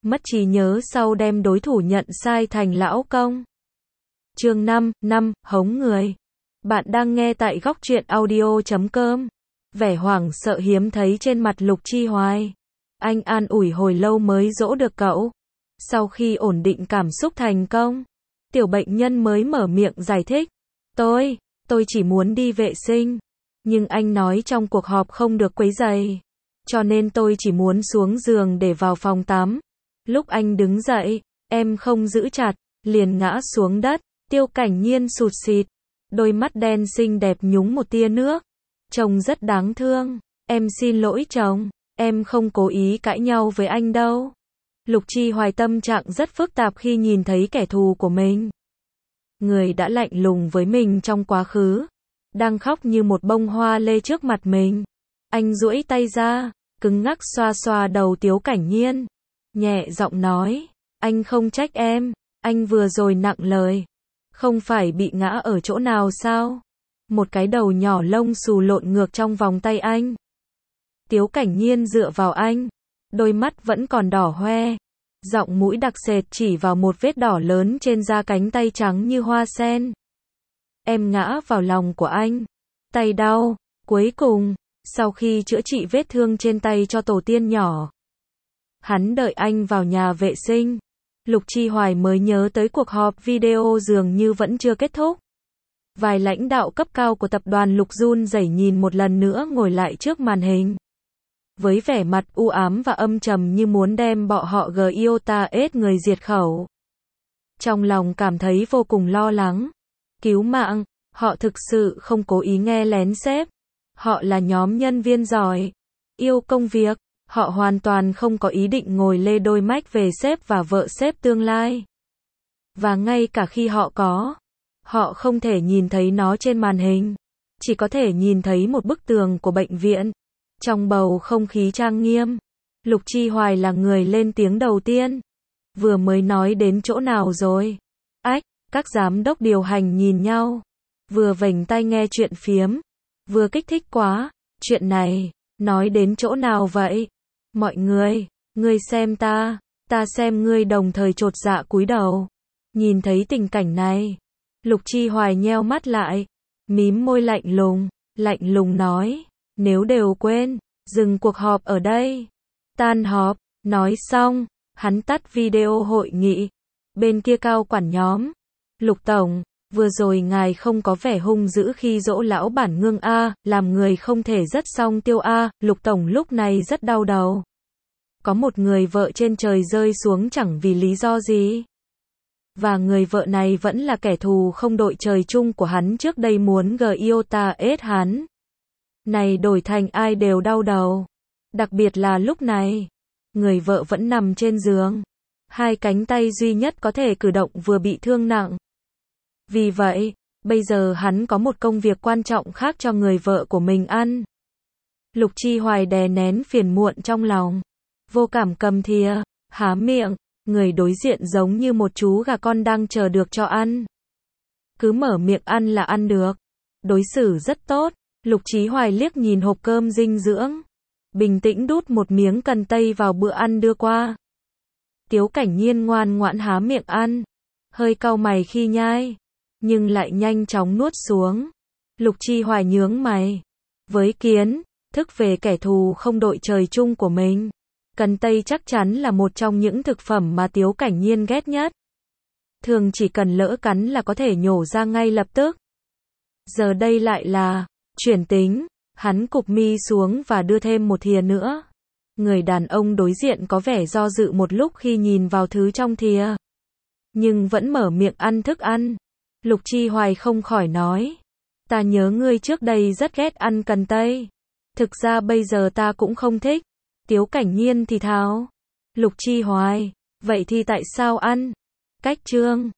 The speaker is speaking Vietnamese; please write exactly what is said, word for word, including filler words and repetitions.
mất trí nhớ sau đem đối thủ nhận sai thành lão công. Chương năm, năm, hống người. Bạn đang nghe tại góc truyện audio chấm com. Vẻ hoảng sợ hiếm thấy trên mặt Lục Chi Hoài. Anh an ủi hồi lâu mới dỗ được cậu. Sau khi ổn định cảm xúc thành công, tiểu bệnh nhân mới mở miệng giải thích. Tôi, tôi chỉ muốn đi vệ sinh. Nhưng anh nói trong cuộc họp không được quấy rầy. Cho nên tôi chỉ muốn xuống giường để vào phòng tắm. Lúc anh đứng dậy, em không giữ chặt, liền ngã xuống đất. Tiêu Cảnh Nhiên sụt sịt, đôi mắt đen xinh đẹp nhúng một tia nước. Chồng rất đáng thương. Em xin lỗi chồng, em không cố ý cãi nhau với anh đâu. Lục Chi Hoài tâm trạng rất phức tạp khi nhìn thấy kẻ thù của mình. Người đã lạnh lùng với mình trong quá khứ, đang khóc như một bông hoa lê trước mặt mình. Anh duỗi tay ra, cứng ngắc xoa xoa đầu Tiêu Cảnh Nhiên, nhẹ giọng nói, anh không trách em, anh vừa rồi nặng lời. Không phải bị ngã ở chỗ nào sao? Một cái đầu nhỏ lông xù lộn ngược trong vòng tay anh. Tiêu Cảnh Nhiên dựa vào anh, đôi mắt vẫn còn đỏ hoe, giọng mũi đặc sệt chỉ vào một vết đỏ lớn trên da cánh tay trắng như hoa sen. Em ngã vào lòng của anh, tay đau. Cuối cùng, sau khi chữa trị vết thương trên tay cho tổ tiên nhỏ, hắn đợi anh vào nhà vệ sinh. Lục Chi Hoài mới nhớ tới cuộc họp video dường như vẫn chưa kết thúc. Vài lãnh đạo cấp cao của tập đoàn Lục run rẩy nhìn một lần nữa ngồi lại trước màn hình. Với vẻ mặt u ám và âm trầm như muốn đem bọn họ giota ết người diệt khẩu. Trong lòng cảm thấy vô cùng lo lắng. Cứu mạng, họ thực sự không cố ý nghe lén sếp. Họ là nhóm nhân viên giỏi, yêu công việc. Họ hoàn toàn không có ý định ngồi lê đôi mách về sếp và vợ sếp tương lai. Và ngay cả khi họ có, họ không thể nhìn thấy nó trên màn hình. Chỉ có thể nhìn thấy một bức tường của bệnh viện. Trong bầu không khí trang nghiêm, Lục Chi Hoài là người lên tiếng đầu tiên. Vừa mới nói đến chỗ nào rồi? Ách, các giám đốc điều hành nhìn nhau. Vừa vểnh tai nghe chuyện phiếm. Vừa kích thích quá. Chuyện này, nói đến chỗ nào vậy? Mọi người, ngươi xem ta, ta xem ngươi đồng thời chột dạ cúi đầu. Nhìn thấy tình cảnh này, Lục Chi Hoài nheo mắt lại, mím môi lạnh lùng, lạnh lùng nói, nếu đều quên, dừng cuộc họp ở đây. Tan họp, nói xong, hắn tắt video hội nghị. Bên kia cao quản nhóm, Lục Tổng, vừa rồi ngài không có vẻ hung dữ khi dỗ lão bản Ngưng A, làm người không thể rất song tiêu A. Lục Tổng lúc này rất đau đầu. Có một người vợ trên trời rơi xuống chẳng vì lý do gì. Và người vợ này vẫn là kẻ thù không đội trời chung của hắn trước đây muốn giota ết hắn. Này đổi thành ai đều đau đầu. Đặc biệt là lúc này, người vợ vẫn nằm trên giường. Hai cánh tay duy nhất có thể cử động vừa bị thương nặng. Vì vậy, bây giờ hắn có một công việc quan trọng khác cho người vợ của mình ăn. Lục Chi Hoài đè nén phiền muộn trong lòng. Vô cảm cầm thìa, há miệng, người đối diện giống như một chú gà con đang chờ được cho ăn. Cứ mở miệng ăn là ăn được. Đối xử rất tốt. Lục Chí Hoài liếc nhìn hộp cơm dinh dưỡng. Bình tĩnh đút một miếng cần tây vào bữa ăn đưa qua. Tiêu Cảnh Nhiên ngoan ngoãn há miệng ăn. Hơi cau mày khi nhai. Nhưng lại nhanh chóng nuốt xuống. Lục Chi Hoài nhướng mày. Với kiến thức về kẻ thù không đội trời chung của mình, cần tây chắc chắn là một trong những thực phẩm mà Tiêu Cảnh Nhiên ghét nhất. Thường chỉ cần lỡ cắn là có thể nhổ ra ngay lập tức. Giờ đây lại là chuyển tính. Hắn cụp mi xuống và đưa thêm một thìa nữa. Người đàn ông đối diện có vẻ do dự một lúc khi nhìn vào thứ trong thìa, nhưng vẫn mở miệng ăn thức ăn. Lục Chi Hoài không khỏi nói, ta nhớ ngươi trước đây rất ghét ăn cần tây. Thực ra bây giờ ta cũng không thích. Tiêu Cảnh Nhiên thì thào. Lục Chi Hoài, vậy thì tại sao ăn? Cách chương